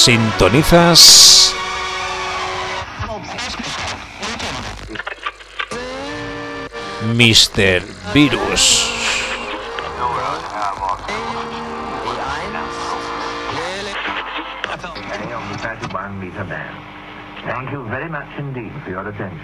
Sintonizas Mr. Virus. Thank you very much indeed for your attention.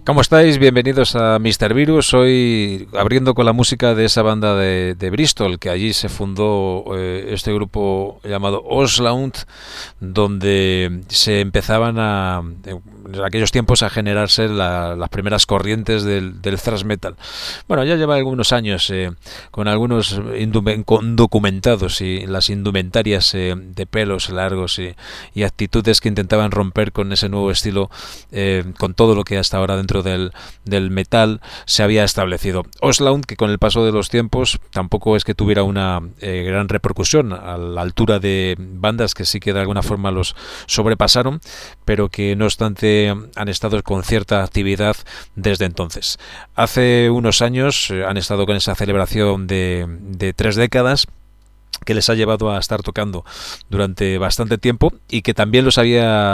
¿Cómo estáis? Bienvenidos a Mr. Virus. Hoy abriendo con la música de esa banda de Bristol, que allí se fundó este grupo llamado Oslound, donde se empezaban en aquellos tiempos a generarse las primeras corrientes del thrash metal. Bueno, ya lleva algunos años con algunos documentados y las indumentarias de pelos largos y actitudes que intentaban romper con ese nuevo estilo, con todo lo que hasta ahora dentro del metal se había establecido. Oslound, que con el paso de los tiempos tampoco es que tuviera una gran repercusión a la altura de bandas que sí que de alguna forma los sobrepasaron, pero que no obstante han estado con cierta actividad desde entonces. Hace unos años han estado con esa celebración de 3 décadas que les ha llevado a estar tocando durante bastante tiempo y que también los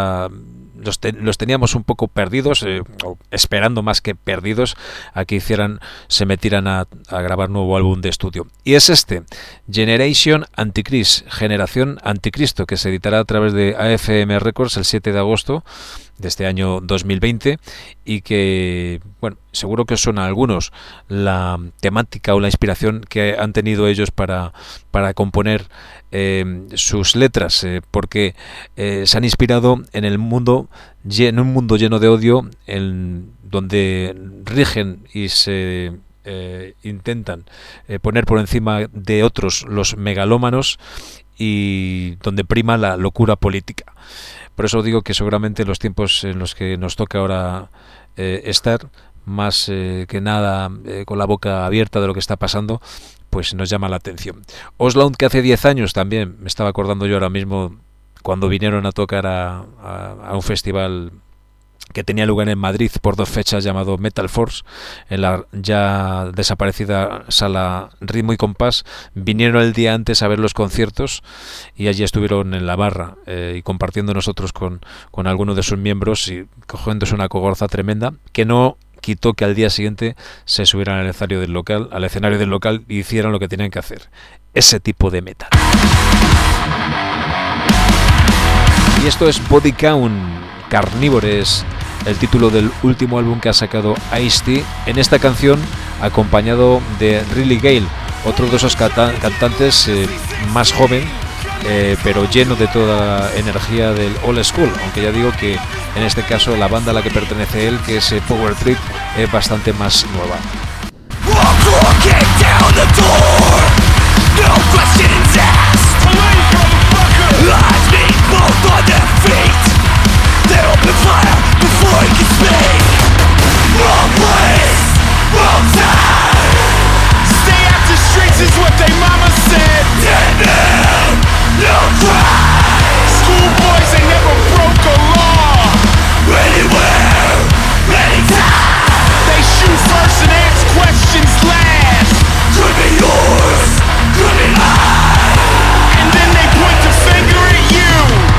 teníamos un poco perdidos, o esperando más que perdidos a que se metieran a grabar nuevo álbum de estudio. Y es este, Generation Antichrist, Generación Anticristo, que se editará a través de AFM Records el 7 de agosto de este año 2020 y que, bueno, seguro que os suena a algunos la temática o la inspiración que han tenido ellos para componer sus letras, porque se han inspirado en un mundo lleno de odio, donde rigen y se intentan poner por encima de otros los megalómanos y donde prima la locura política. Por eso digo que seguramente los tiempos en los que nos toca ahora estar, más que nada con la boca abierta de lo que está pasando, pues nos llama la atención. Oslound, que hace 10 años también, me estaba acordando yo ahora mismo, cuando vinieron a tocar a un festival que tenía lugar en Madrid por 2 fechas, llamado Metal Force, en la ya desaparecida sala Ritmo y Compás. Vinieron el día antes a ver los conciertos y allí estuvieron en la barra y compartiendo nosotros con algunos de sus miembros y cogiéndose una cogorza tremenda, que no quitó que al día siguiente se subieran al escenario del local y hicieran lo que tenían que hacer, ese tipo de metal. Y esto es Body Count, Carnívores, el título del último álbum que ha sacado Ice-T, en esta canción acompañado de Riley Gale, otro de esos cantantes más joven, pero lleno de toda la energía del old school, aunque ya digo que en este caso la banda a la que pertenece él, que es Power Trip, es bastante más nueva. They open fire before you can speak. Wrong place, wrong time. Stay out the streets is what they mama said. Dead man, no crime. Schoolboys, they never broke a law. Anywhere, anytime. They shoot first and ask questions last. Could be yours, could be mine. And then they point the finger at you.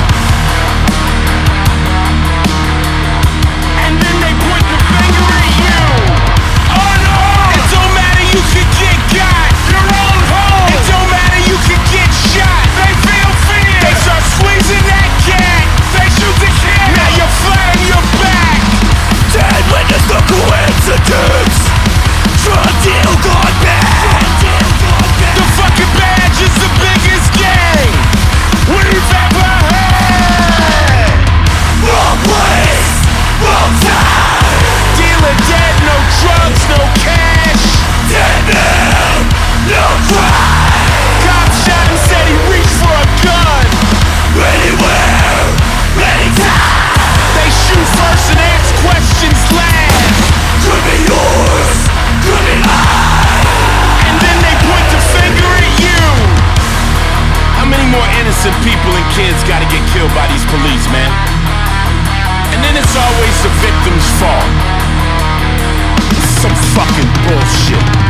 You could get got, your own home. It don't matter, you could get shot. They feel fear, they start squeezing that cat. They shoot the kid, now you're flat on your back. Dead witness, no coincidence. Drug deal gone bad. The fucking badge is the biggest gang we've ever had. Wrong place, wrong time. Dealer dead, no drugs, no cash. Dead man, no crime. Cop shot and said he reached for a gun. Anywhere, anytime. They shoot first and ask questions last. Could be yours, could be mine. And then they point the finger at you. How many more innocent people and kids gotta get killed by these police, man? And then it's always the victim's fault. Some fucking bullshit.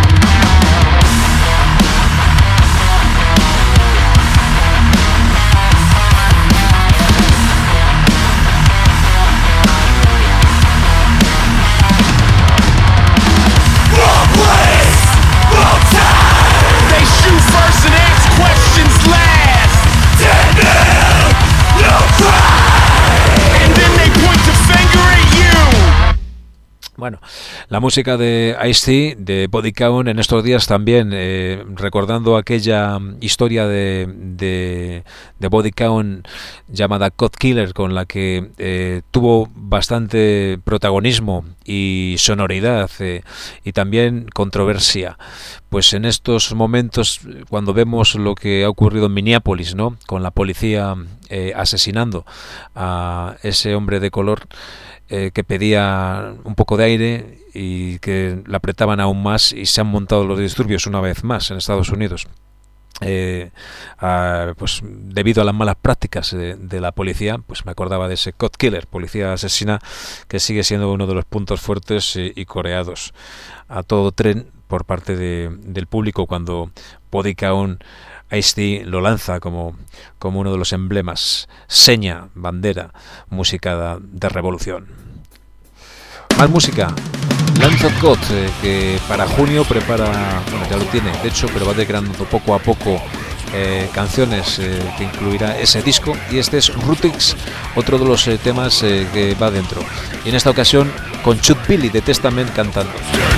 Wrong place, wrong time. They shoot first and ask questions last. Dead man, no crime. And then they point the finger at you. Bueno, la música de Ice-T, de Body Count, en estos días también, recordando aquella historia de Body Count llamada Code Killer, con la que tuvo bastante protagonismo y sonoridad y también controversia. Pues en estos momentos, cuando vemos lo que ha ocurrido en Minneapolis, ¿no?, con la policía asesinando a ese hombre de color, que pedía un poco de aire y que le apretaban aún más, y se han montado los disturbios una vez más en Estados Unidos, pues debido a las malas prácticas de la policía. Pues me acordaba de ese Code Killer, policía asesina, que sigue siendo uno de los puntos fuertes y coreados a todo tren por parte del público cuando Body Count Ice-T lo lanza como uno de los emblemas, seña, bandera, música de revolución. Más música. Land of God, que para junio prepara, bueno, ya lo tiene, de hecho, pero va declarando poco a poco canciones que incluirá ese disco, y este es Rutix, otro de los temas que va dentro. Y en esta ocasión con Chuck Billy de Testament cantando.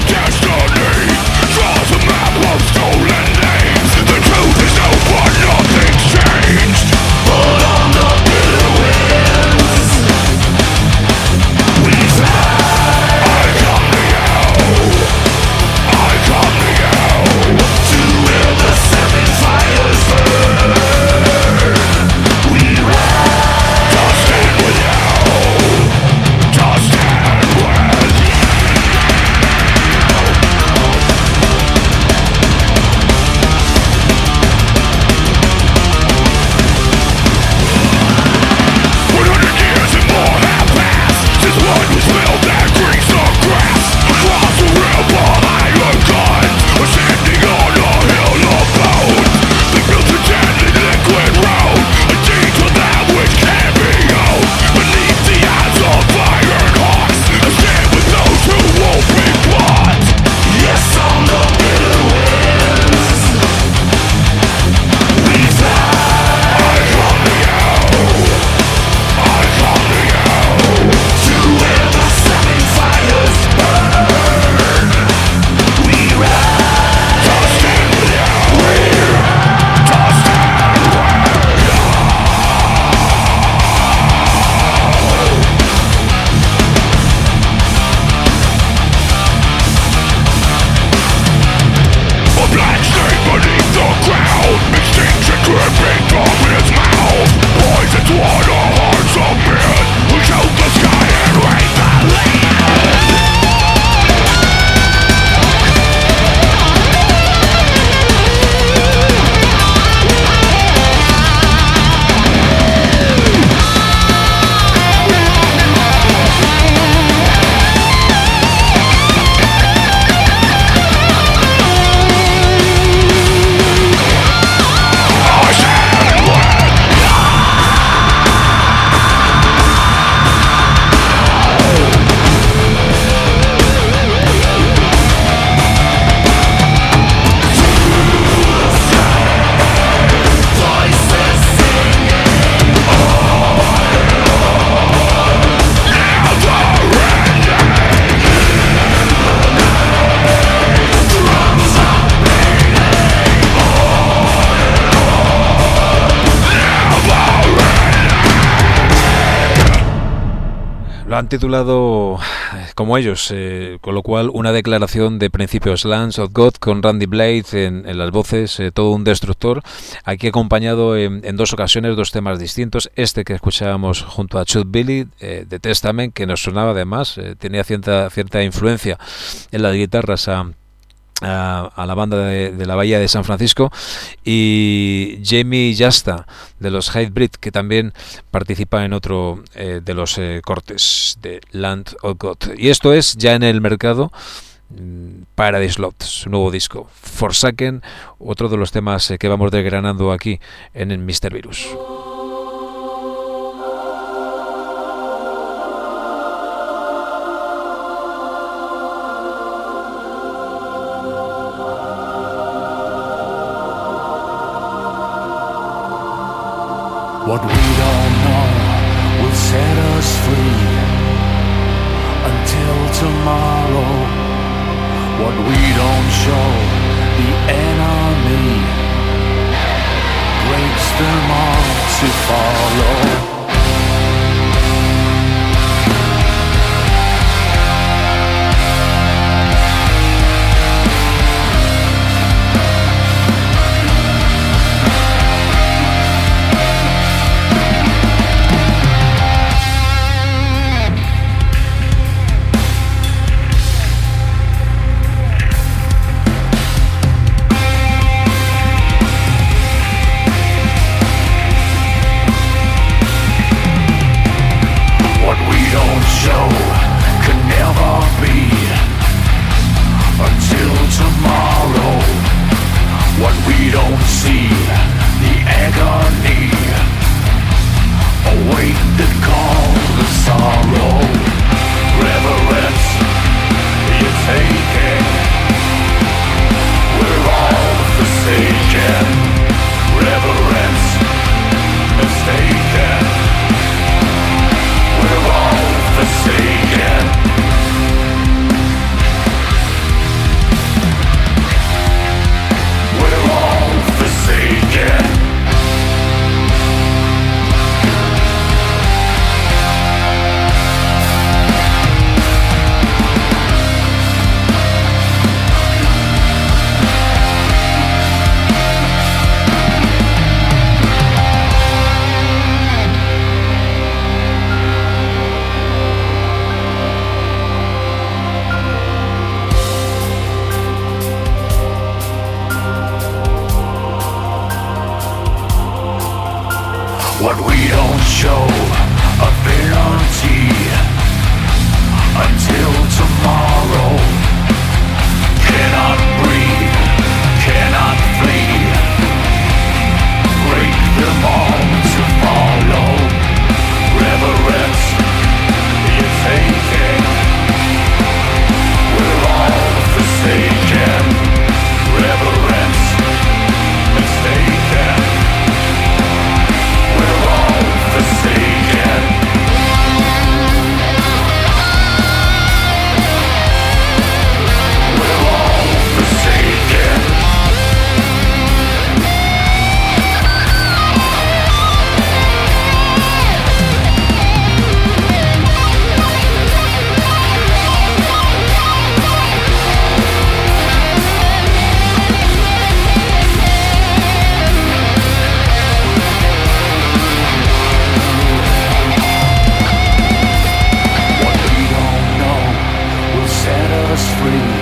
Lo han titulado como ellos, con lo cual una declaración de principios, Lands of God, con Randy Blade en las voces, todo un destructor, aquí acompañado en dos ocasiones, dos temas distintos. Este que escuchábamos junto a Chuck Billy, de Testament, que nos sonaba además, tenía cierta influencia en las guitarras a la banda de la Bahía de San Francisco, y Jamie Jasta de los Hatebreed, que también participa en otro de los cortes de Land of God. Y esto es ya en el mercado, Paradise Lost, su nuevo disco, Forsaken, otro de los temas que vamos desgranando aquí en el Mr. Virus. What we don't know will set us free until until tomorrow. What we don't show the enemy breaks them all to follow. What we don't show ability until tomorrow. Cannot breathe, cannot flee. Break them all to follow. Reverence is taken. We're all forsaken. Reverence mistaken. We're all forsaken. We're all forsaken. What we don't know will set us free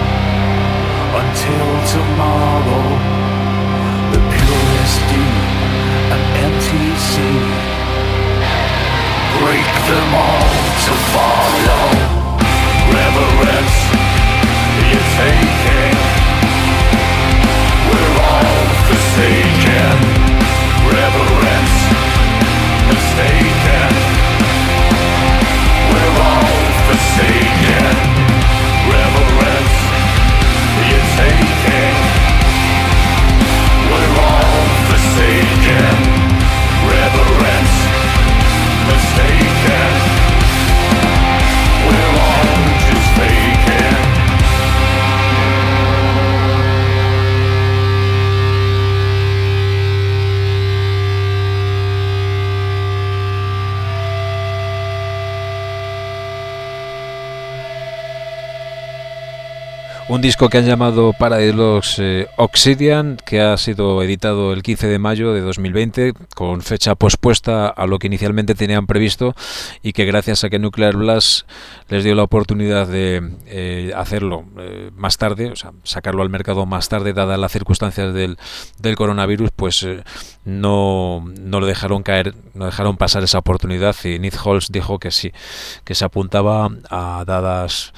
until tomorrow. The purest deep, an empty sea. Break them all to follow. Reverence is taken. We're all forsaken. Reverence mistaken. We're all forsaken. Reverence is taken. We're all forsaken. Reverence mistaken. We're all just faking. Un disco que han llamado Paradise Lost Obsidian, que ha sido editado el 15 de mayo de 2020, con fecha pospuesta a lo que inicialmente tenían previsto, y que gracias a que Nuclear Blast les dio la oportunidad de hacerlo más tarde, o sea, sacarlo al mercado más tarde, dadas las circunstancias del coronavirus, pues no lo dejaron caer, no dejaron pasar esa oportunidad, y Nick Holz dijo que sí, que se apuntaba a dadas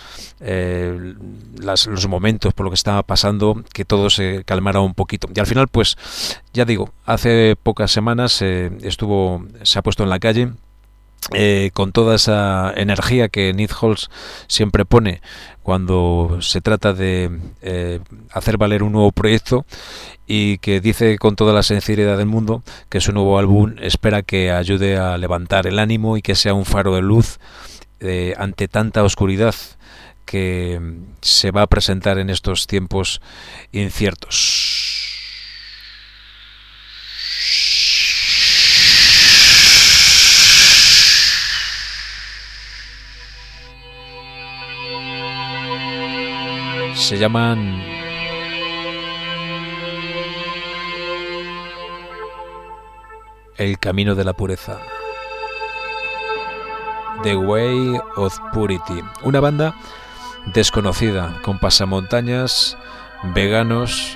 los momentos por lo que estaba pasando, que todo se calmara un poquito. Y al final, pues ya digo, hace pocas semanas se ha puesto en la calle con toda esa energía que Nick Holz siempre pone cuando se trata de hacer valer un nuevo proyecto, y que dice con toda la sinceridad del mundo que su nuevo álbum espera que ayude a levantar el ánimo y que sea un faro de luz ante tanta oscuridad que se va a presentar en estos tiempos inciertos. Se llaman El Camino de la Pureza, The Way of Purity, una banda desconocida con pasamontañas, veganos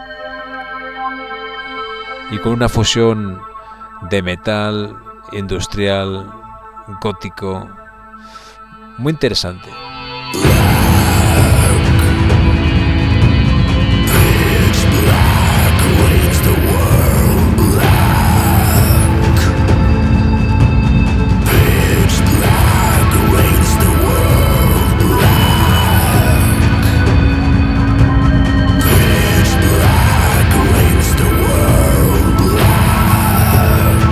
y con una fusión de metal, industrial, gótico, muy interesante.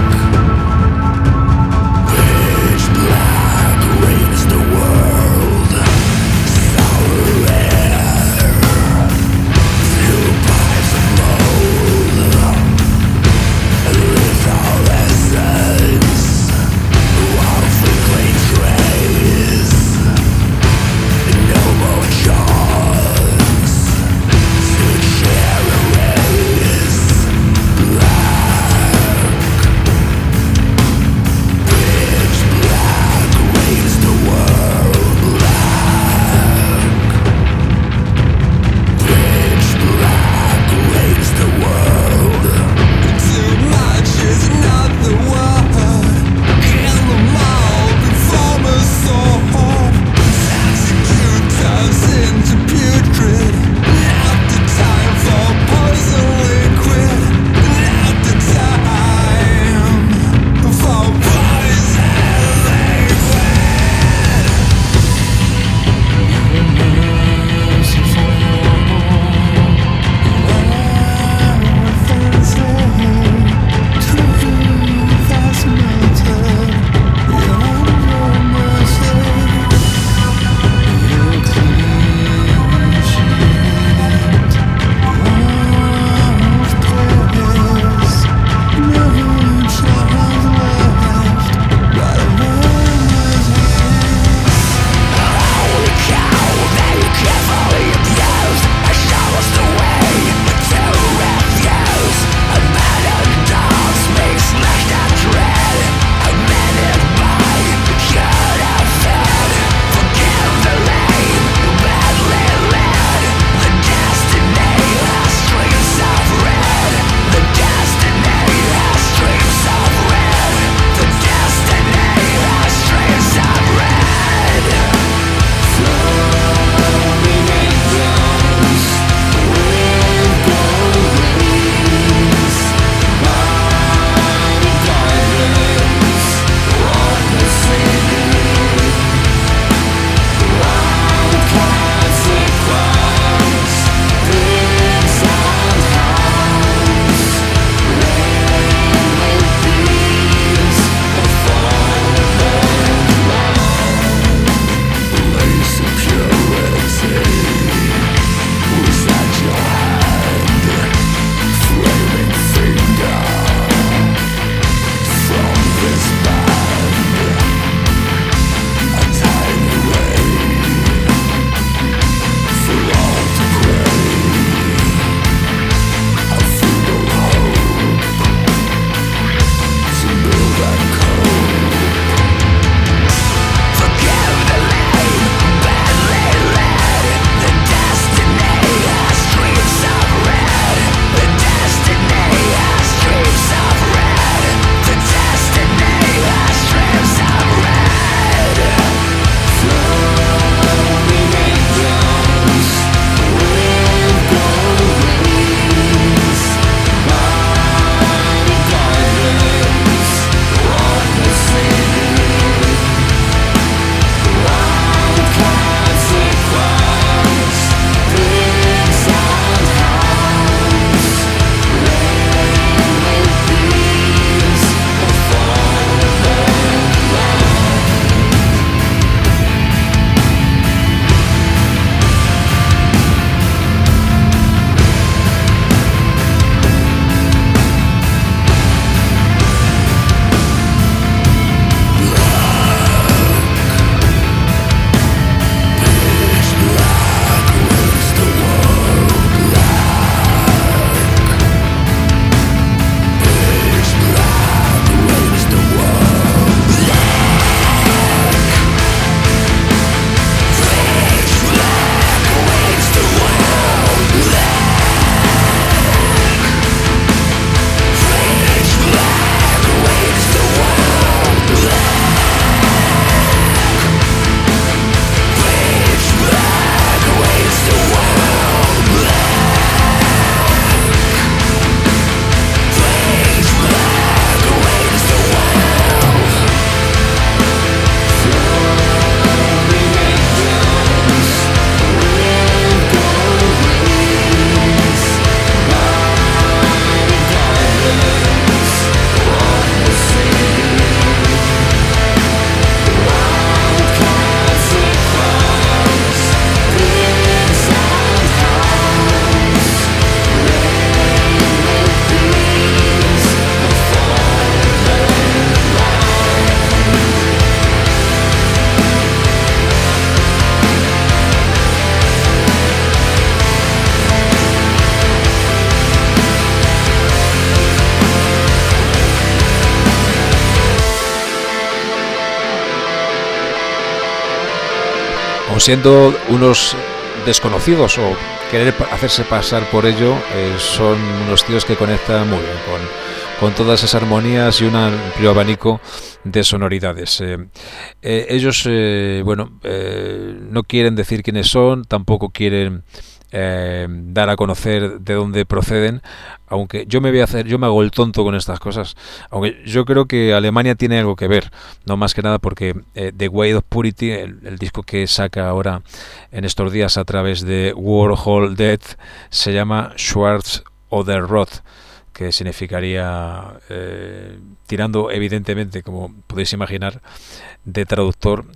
Pitch black reigns the world. siendo unos desconocidos o querer hacerse pasar por ello, son unos tíos que conectan muy bien con todas esas armonías y un amplio abanico de sonoridades. Ellos, no quieren decir quiénes son, tampoco quieren dar a conocer de dónde proceden, aunque yo me hago el tonto con estas cosas, aunque yo creo que Alemania tiene algo que ver, no más que nada porque The Way of Purity, el disco que saca ahora en estos días a través de Warhol Death, se llama Schwarz oder Rot, que significaría, tirando evidentemente, como podéis imaginar, de traductor,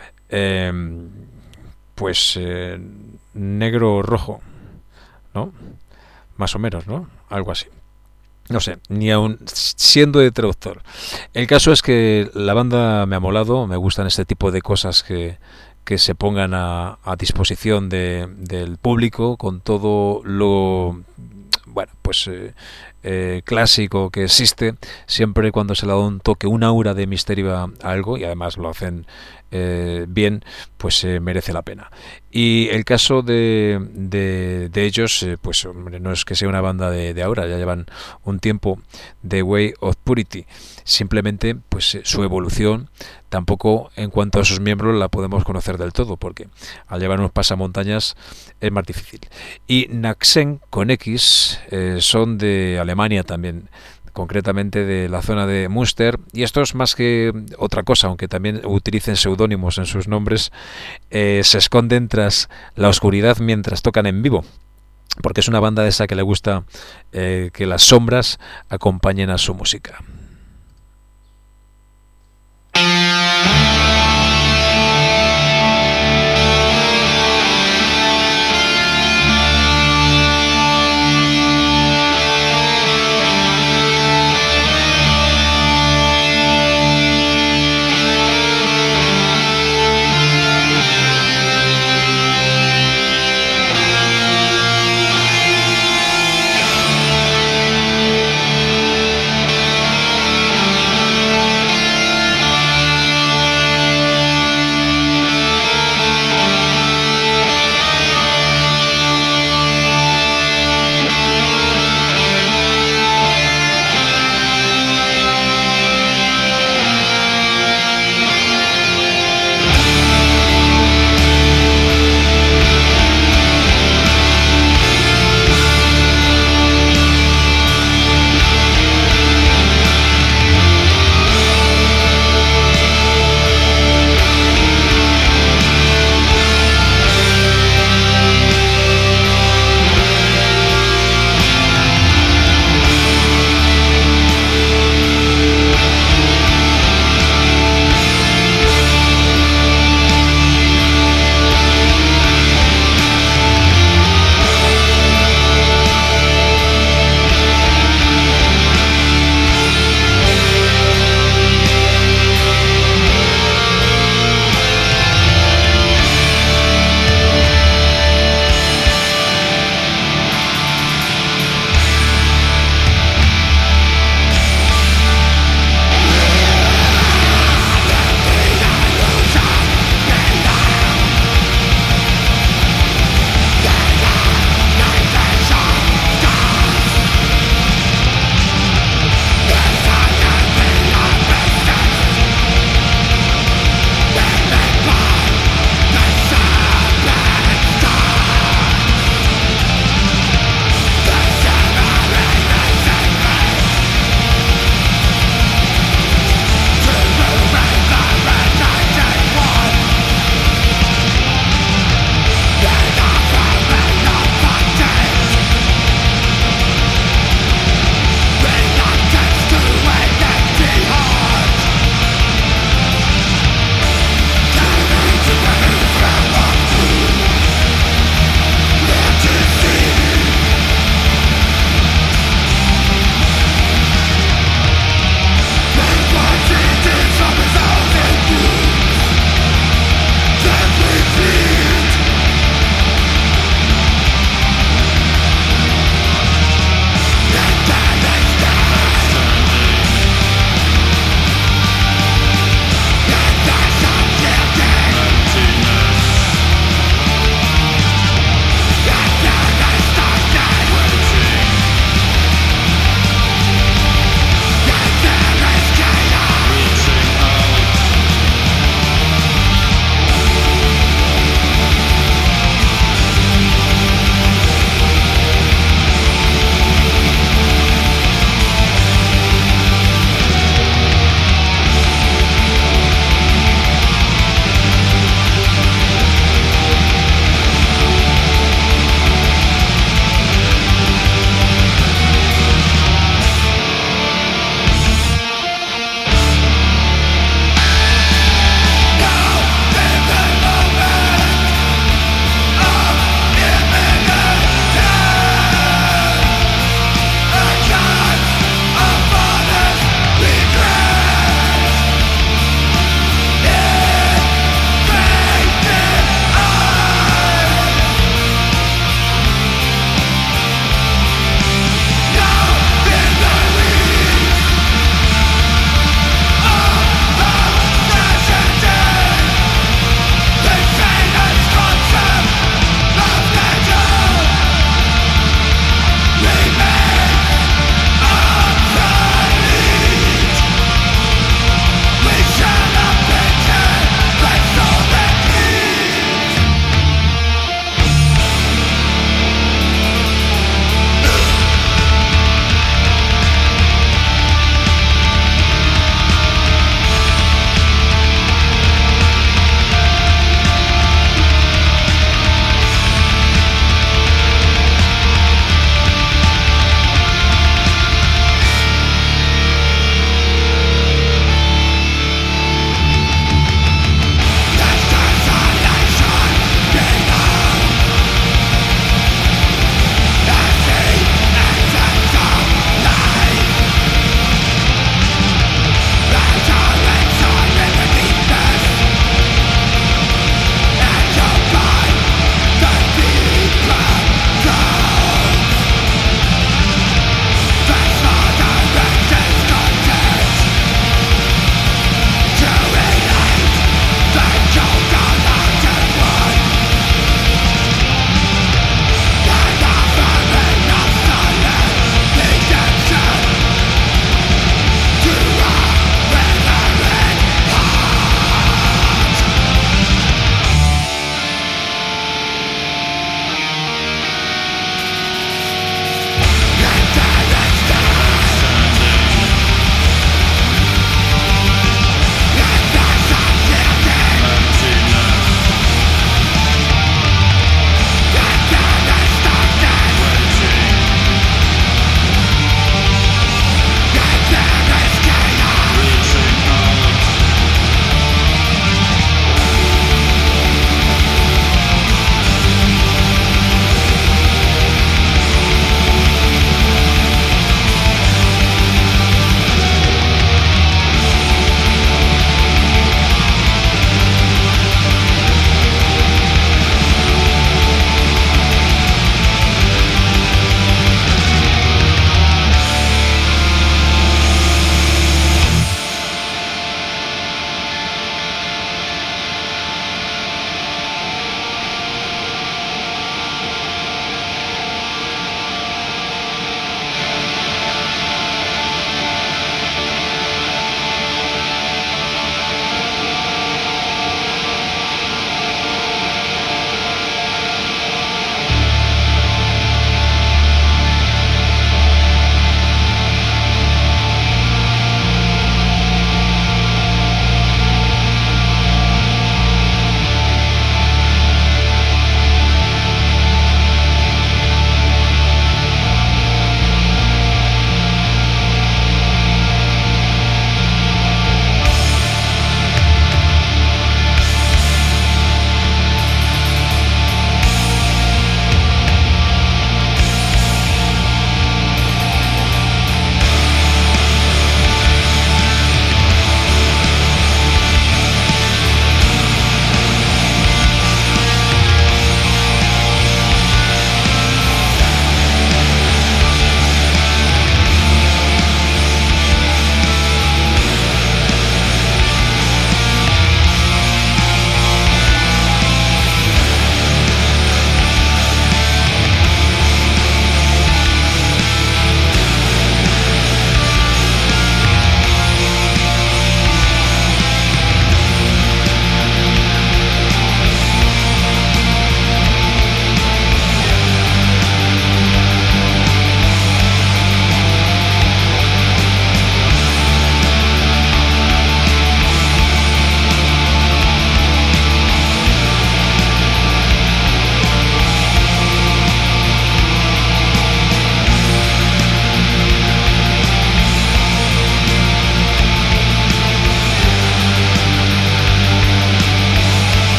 negro o rojo, ¿no? Más o menos, ¿no? Algo así. No sé, ni aun siendo de traductor. El caso es que la banda me ha molado, me gustan este tipo de cosas que se pongan a disposición del público con todo lo, clásico que existe, siempre cuando se le da un toque, un aura de misterio a algo, y además lo hacen bien, pues merece la pena. Y el caso de ellos, hombre, no es que sea una banda de ahora, ya llevan un tiempo de Way of Purity, simplemente pues su evolución tampoco en cuanto a sus miembros la podemos conocer del todo, porque al llevar unos pasamontañas es más difícil. Y Naxen con X son de Alemania también, concretamente de la zona de Münster, y esto es más que otra cosa, aunque también utilicen seudónimos en sus nombres, se esconden tras la oscuridad mientras tocan en vivo, porque es una banda de esa que le gusta que las sombras acompañen a su música.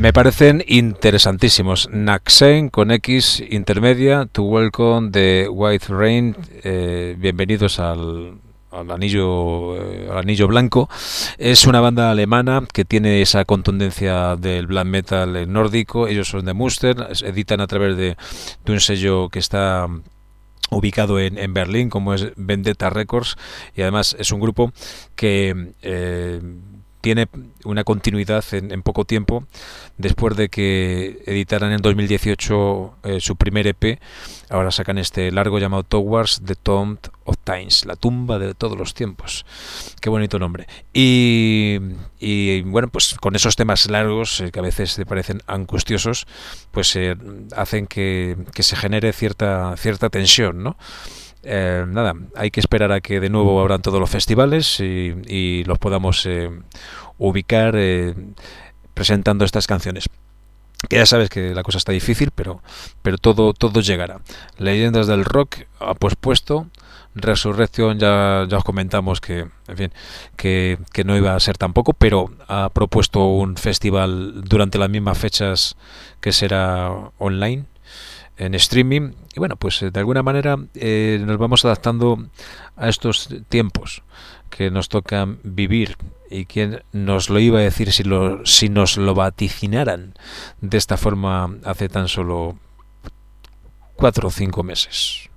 Me parecen interesantísimos. Naxen con X intermedia, To Welcome the White Rain, bienvenidos al anillo blanco. Es una banda alemana que tiene esa contundencia del black metal nórdico. Ellos son de Münster, editan a través de un sello que está ubicado en Berlín, como es Vendetta Records, y además es un grupo que tiene una continuidad en poco tiempo. Después de que editaran en 2018 su primer EP, ahora sacan este largo llamado Towards the Tomb of Times, la tumba de todos los tiempos. Qué bonito nombre. Y bueno, pues con esos temas largos que a veces te parecen angustiosos, pues hacen que se genere cierta tensión, ¿no? Nada, hay que esperar a que de nuevo abran todos los festivales y los podamos ubicar presentando estas canciones. Que ya sabes que la cosa está difícil, pero todo llegará. Leyendas del rock ha pospuesto. Resurrection ya os comentamos que, en fin, que no iba a ser tampoco, pero ha propuesto un festival durante las mismas fechas que será online, en streaming. Y bueno, pues de alguna manera nos vamos adaptando a estos tiempos que nos tocan vivir. Y quién nos lo iba a decir si nos lo vaticinaran de esta forma hace tan solo 4 o 5 meses.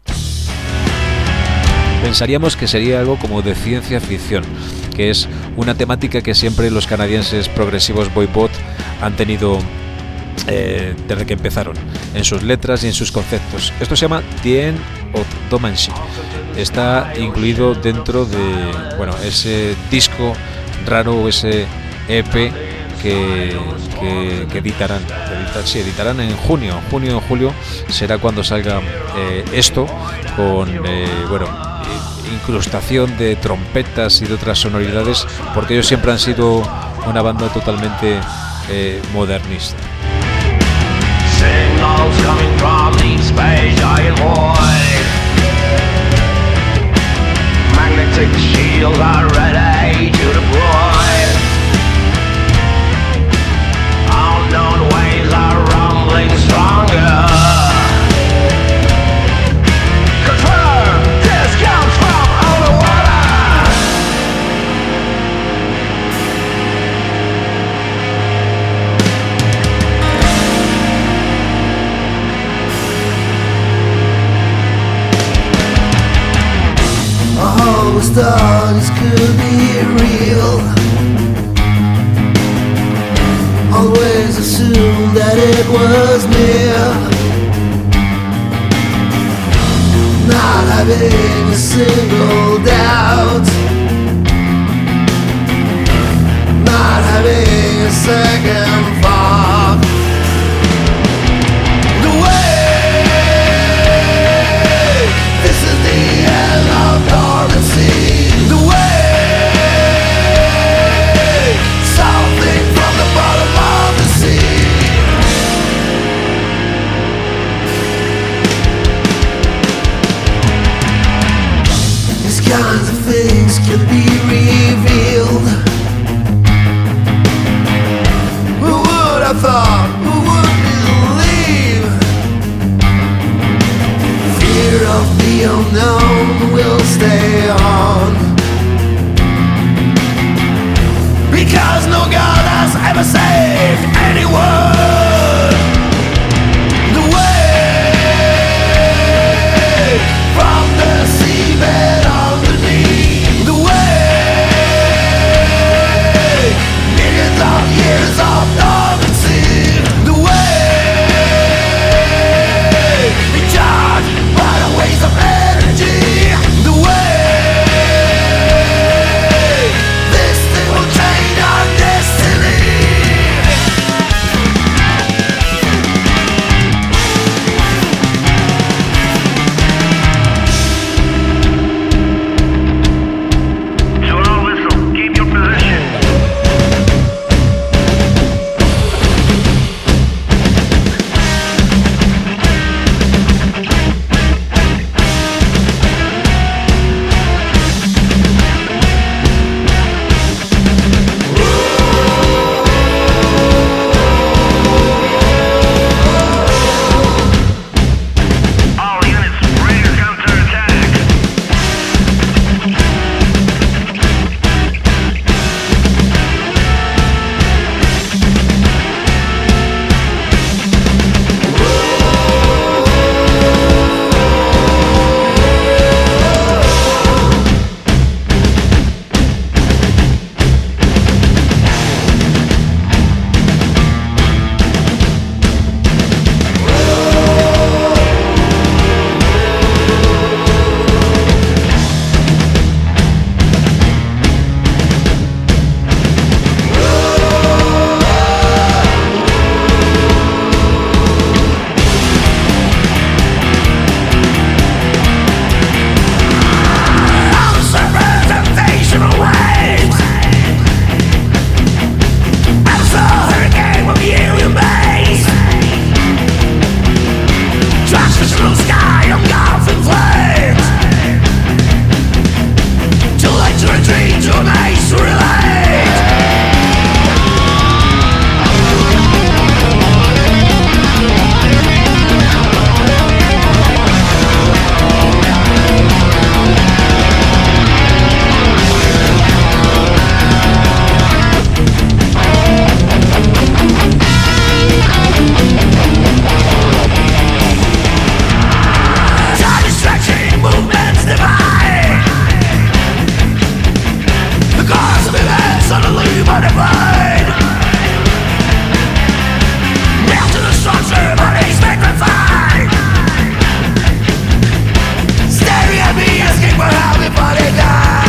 Pensaríamos que sería algo como de ciencia ficción, que es una temática que siempre los canadienses progresivos Voivod han tenido desde que empezaron, en sus letras y en sus conceptos. Esto se llama The End of Domancy. Está incluido dentro de, bueno, ese disco raro, ese EP que editarán en junio. En julio será cuando salga esto, con incrustación de trompetas y de otras sonoridades, porque ellos siempre han sido una banda totalmente modernista. Signals coming from the space giant void. Magnetic shields are ready to deploy. Unknown waves are rumbling stronger. Confirm, this comes from underwater. I always thought this could be real. Always assumed that it was near. Not having a single doubt. Not having a second thought. The way, this is the end of dormancy. The way, something from the bottom of the sea. These kinds of things can be revealed. Who would have thought? Who would believe? Fear of the unknown will stay on, because no God has ever saved anyone. The way from the seabed underneath. The way, millions of years of dormancy. The way, recharged by the waves of energy. The way, this thing will change our destiny. blue sky engulfing flames. Too late to retreat, too late to relate. Movements divine. The cause of events suddenly modified. Melt to the structure, bodies magnified. Staring at me, asking for help before they die.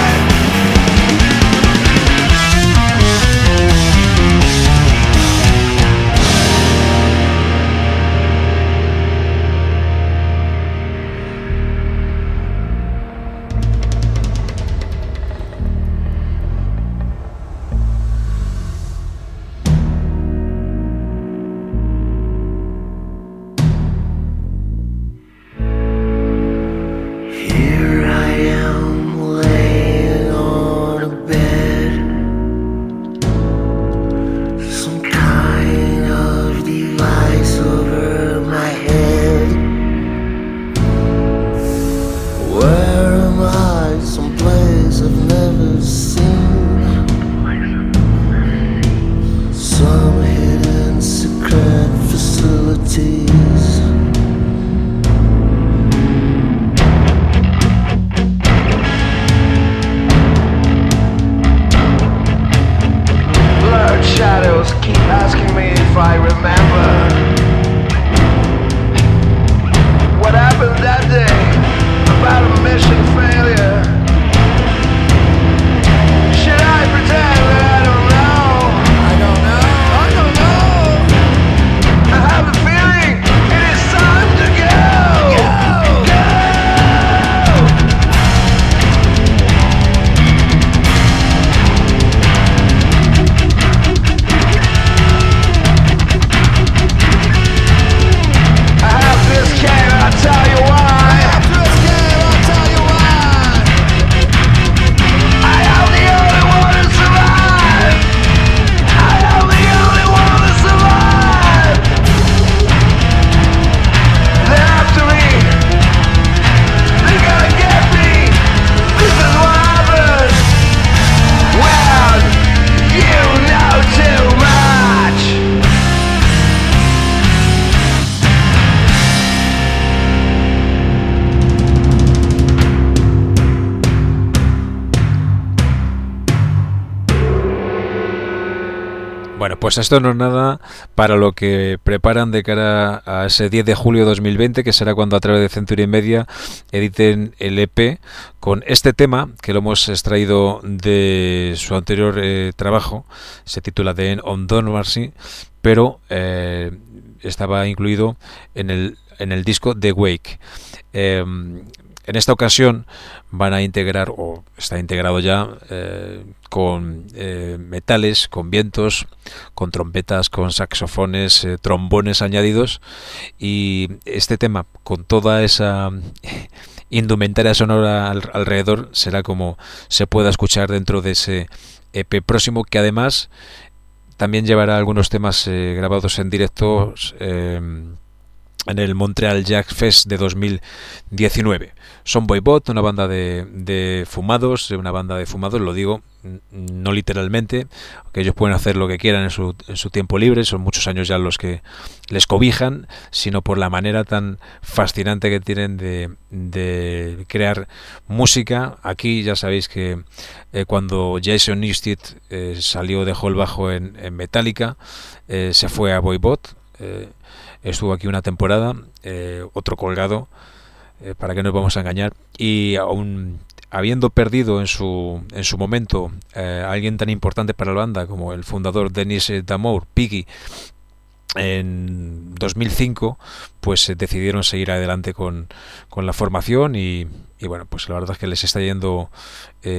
Bueno, pues esto no es nada para lo que preparan de cara a ese 10 de julio de 2020, que será cuando a través de Century Media editen el EP con este tema, que lo hemos extraído de su anterior trabajo. Se titula The End of Don't Mercy, pero estaba incluido en el disco The Wake. En esta ocasión van a integrar, o está integrado ya, con metales, con vientos, con trompetas, con saxofones, trombones añadidos, y este tema con toda esa indumentaria sonora alrededor será como se pueda escuchar dentro de ese EP próximo, que además también llevará algunos temas grabados en directo en el Montreal Jazz Fest de 2019. Son Voivod, una banda de fumados, lo digo no literalmente, que ellos pueden hacer lo que quieran en su tiempo libre, son muchos años ya los que les cobijan, sino por la manera tan fascinante que tienen de crear música. Aquí ya sabéis que cuando Jason Newsted salió, dejó el bajo en Metallica, se fue a Voivod, estuvo aquí una temporada, otro colgado, para que no nos vamos a engañar, y aún habiendo perdido en su momento a alguien tan importante para la banda como el fundador Denis D'Amour, Piggy, en 2005, pues decidieron seguir adelante con la formación y bueno, pues la verdad es que les está yendo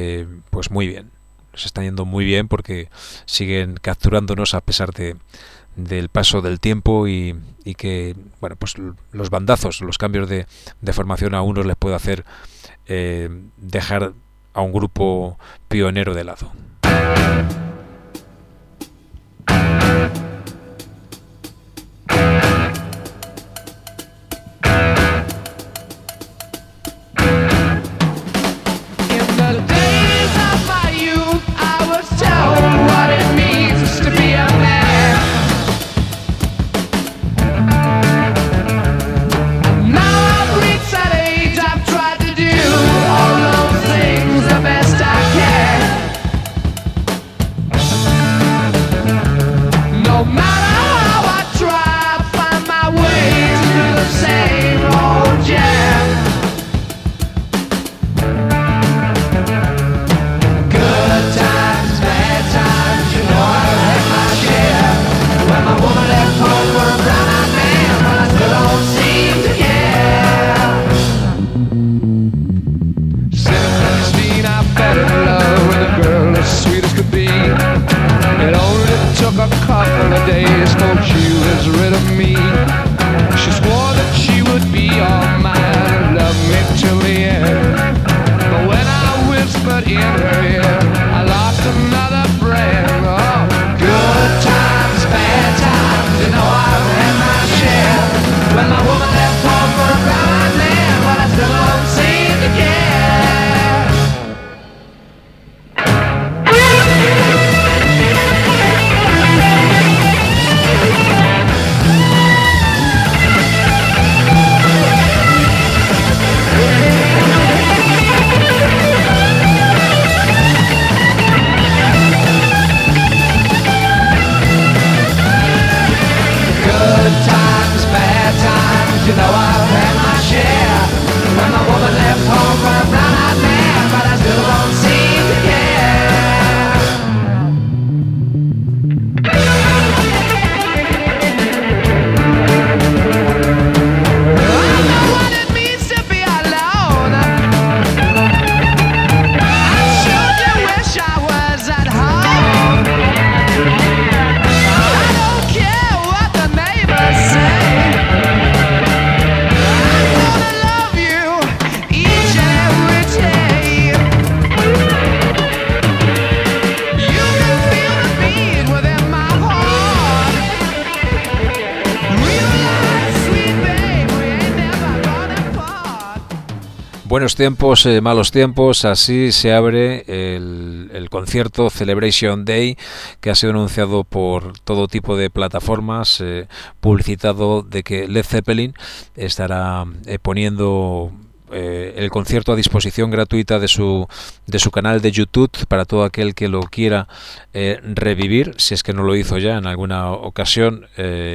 pues muy bien. Les está yendo muy bien porque siguen capturándonos a pesar de del paso del tiempo y que, bueno, pues los bandazos, los cambios de formación a unos les puede hacer dejar a un grupo pionero de lado. Buenos tiempos, malos tiempos, así se abre el concierto Celebration Day, que ha sido anunciado por todo tipo de plataformas, publicitado de que Led Zeppelin estará poniendo el concierto a disposición gratuita de su canal de YouTube para todo aquel que lo quiera revivir, si es que no lo hizo ya en alguna ocasión,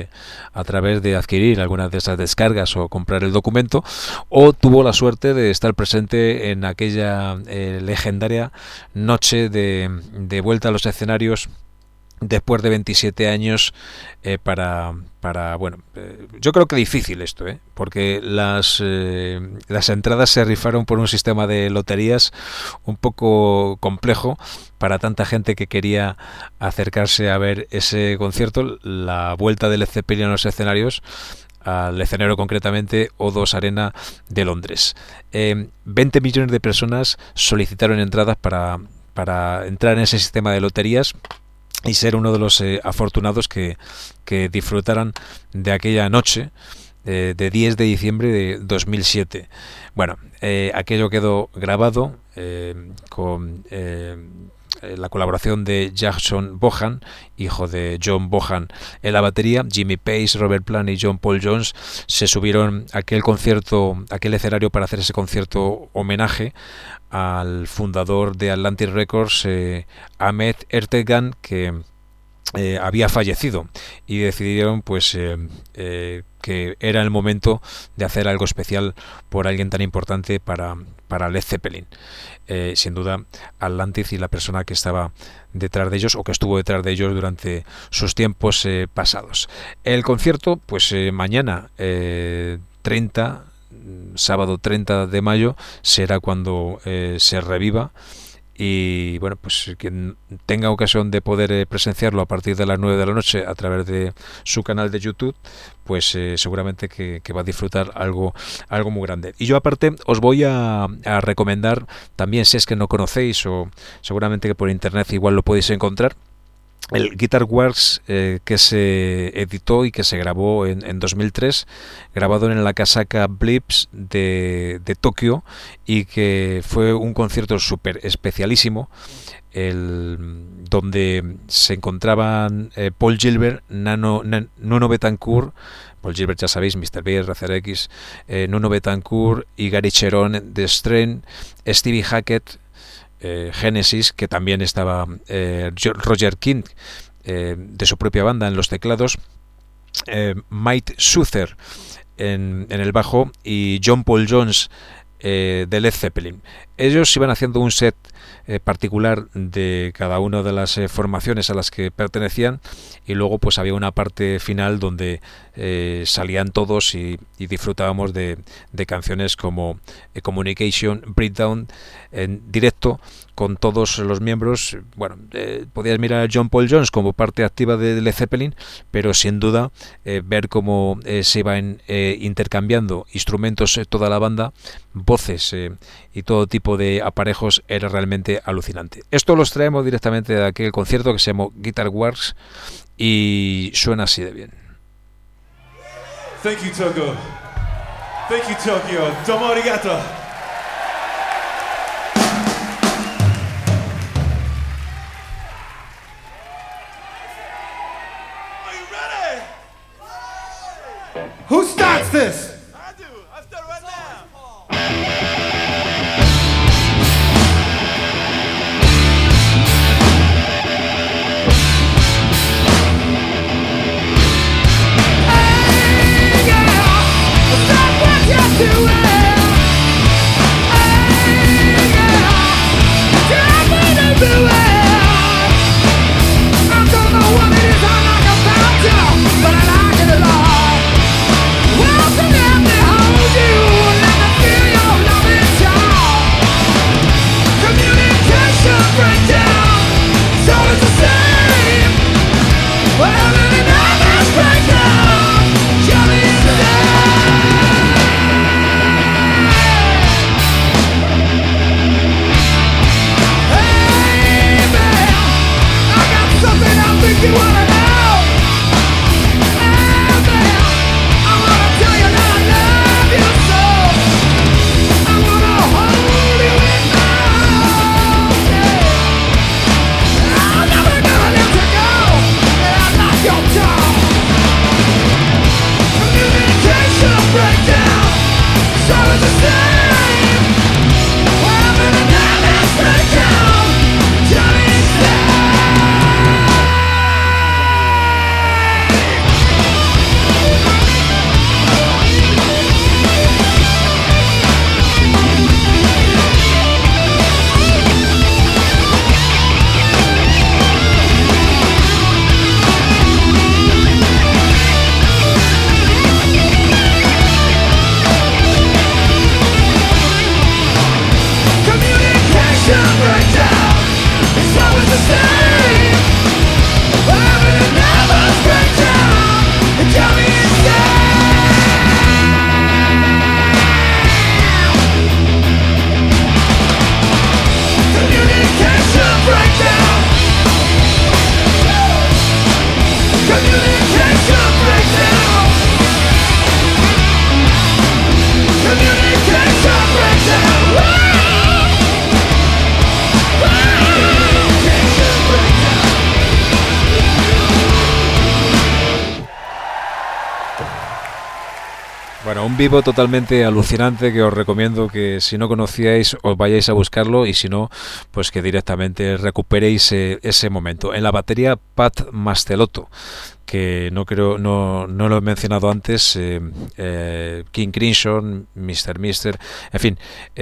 a través de adquirir algunas de esas descargas o comprar el documento, o tuvo la suerte de estar presente en aquella legendaria noche de vuelta a los escenarios después de 27 años, yo creo que difícil esto, porque las entradas se rifaron por un sistema de loterías un poco complejo para tanta gente que quería acercarse a ver ese concierto, la vuelta del Led Zeppelin a los escenarios, al escenario concretamente O2 Arena de Londres. 20 millones de personas solicitaron entradas para entrar en ese sistema de loterías y ser uno de los afortunados que disfrutaran de aquella noche de 10 de diciembre de 2007. Bueno, aquello quedó grabado con la colaboración de Jackson Bohan, hijo de John Bohan, en la batería. Jimmy Page, Robert Plant y John Paul Jones se subieron a aquel escenario para hacer ese concierto homenaje al fundador de Atlantic Records, Ahmet Ertegun, que había fallecido, y decidieron que era el momento de hacer algo especial por alguien tan importante para Led Zeppelin. Sin duda, Atlantic y la persona que estaba detrás de ellos, o que estuvo detrás de ellos durante sus tiempos pasados. El concierto, mañana, sábado 30 de mayo, será cuando se reviva, y bueno, pues quien tenga ocasión de poder presenciarlo a partir de las 9 de la noche a través de su canal de YouTube, pues seguramente que va a disfrutar algo muy grande. Y yo aparte os voy a recomendar también, si es que no conocéis, o seguramente que por internet igual lo podéis encontrar, el Guitar Works que se editó y que se grabó en 2003, grabado en la Kasaka Blips de Tokio, y que fue un concierto súper especialísimo, donde se encontraban Paul Gilbert, Nuno Bettencourt, Paul Gilbert ya sabéis, Mr. Beast, Racer X, Nuno Bettencourt y Gary Cherone de Strain, Stevie Hackett, Genesis, que también estaba Roger King de su propia banda en los teclados, Mike Souther en el bajo y John Paul Jones de Led Zeppelin. Ellos iban haciendo un set particular de cada una de las formaciones a las que pertenecían, y luego pues había una parte final donde salían todos y disfrutábamos de canciones como Communication Breakdown en directo con todos los miembros. Bueno, podías mirar a John Paul Jones como parte activa de Led Zeppelin, pero sin duda ver cómo se iban intercambiando instrumentos toda la banda, voces y todo tipo de aparejos, era realmente alucinante. Esto los traemos directamente de aquel concierto que se llamó Guitar Works y suena así de bien. Thank you, Tokyo. Thank you, Tokyo. Domo arigato. Are you ready? Who starts this? I do. I start right now. Bueno, un vivo totalmente alucinante que os recomiendo que si no conocíais os vayáis a buscarlo, y si no, pues que directamente recuperéis ese momento. En la batería, Pat Mastelotto, que no lo he mencionado antes, King Crimson, Mr. En fin,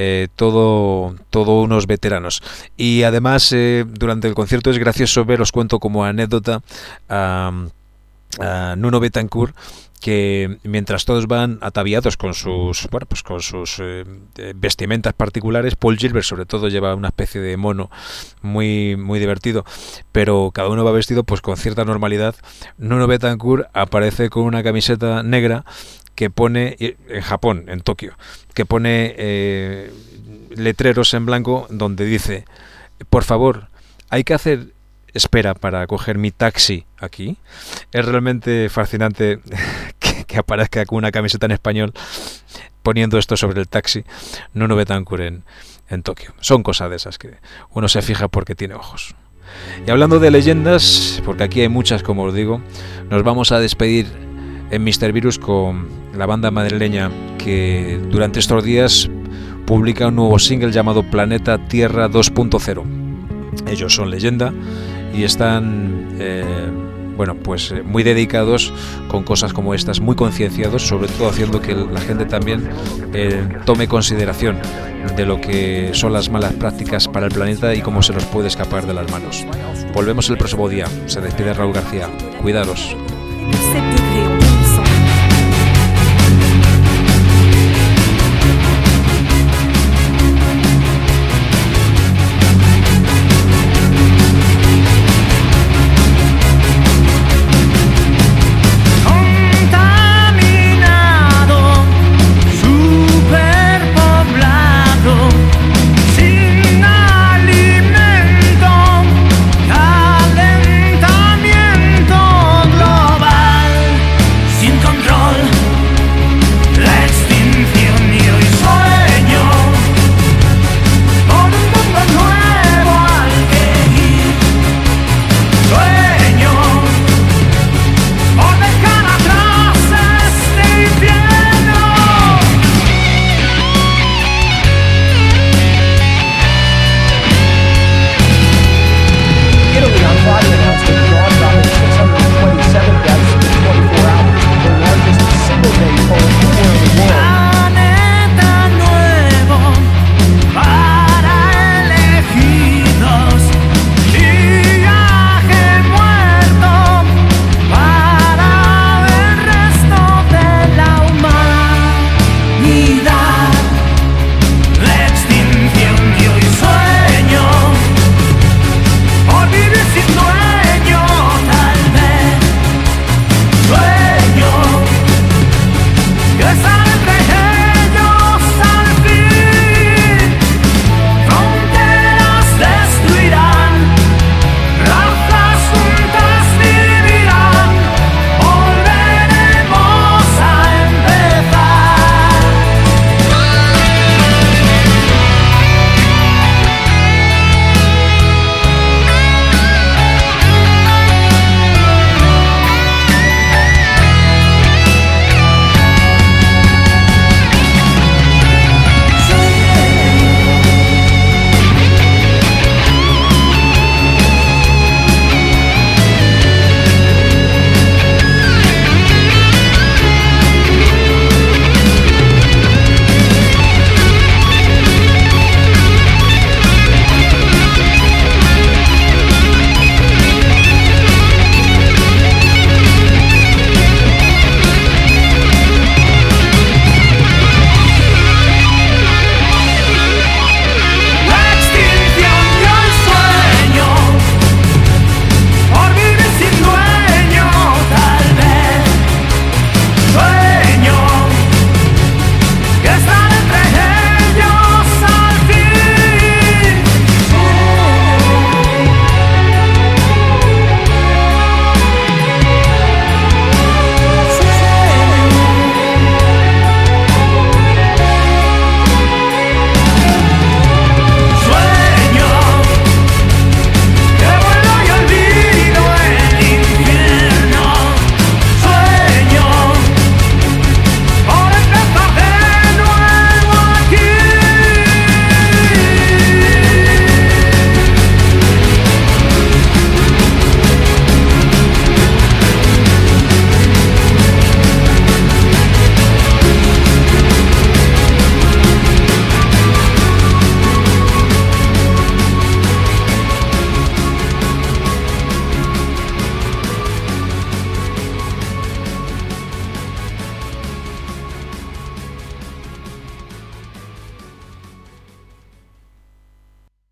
todo unos veteranos. Y además durante el concierto es gracioso ver, os cuento como anécdota, Nuno Bettencourt, que mientras todos van ataviados con sus vestimentas particulares, Paul Gilbert sobre todo lleva una especie de mono muy muy divertido, pero cada uno va vestido pues con cierta normalidad. Nuno Bettencourt aparece con una camiseta negra que pone, en Japón, en Tokio, que pone letreros en blanco donde dice: por favor, hay que hacer espera para coger mi taxi aquí. Es realmente fascinante que aparezca con una camiseta en español poniendo esto sobre el taxi, Nuno Bettencourt en Tokio. Son cosas de esas que uno se fija porque tiene ojos. Y hablando de leyendas, porque aquí hay muchas, como os digo, nos vamos a despedir en Mr. Virus con la banda madrileña que durante estos días publica un nuevo single llamado Planeta Tierra 2.0. Ellos son leyenda y están muy dedicados con cosas como estas, muy concienciados, sobre todo haciendo que la gente también tome consideración de lo que son las malas prácticas para el planeta y cómo se nos puede escapar de las manos. Volvemos el próximo día. Se despide Raúl García. Cuidaros.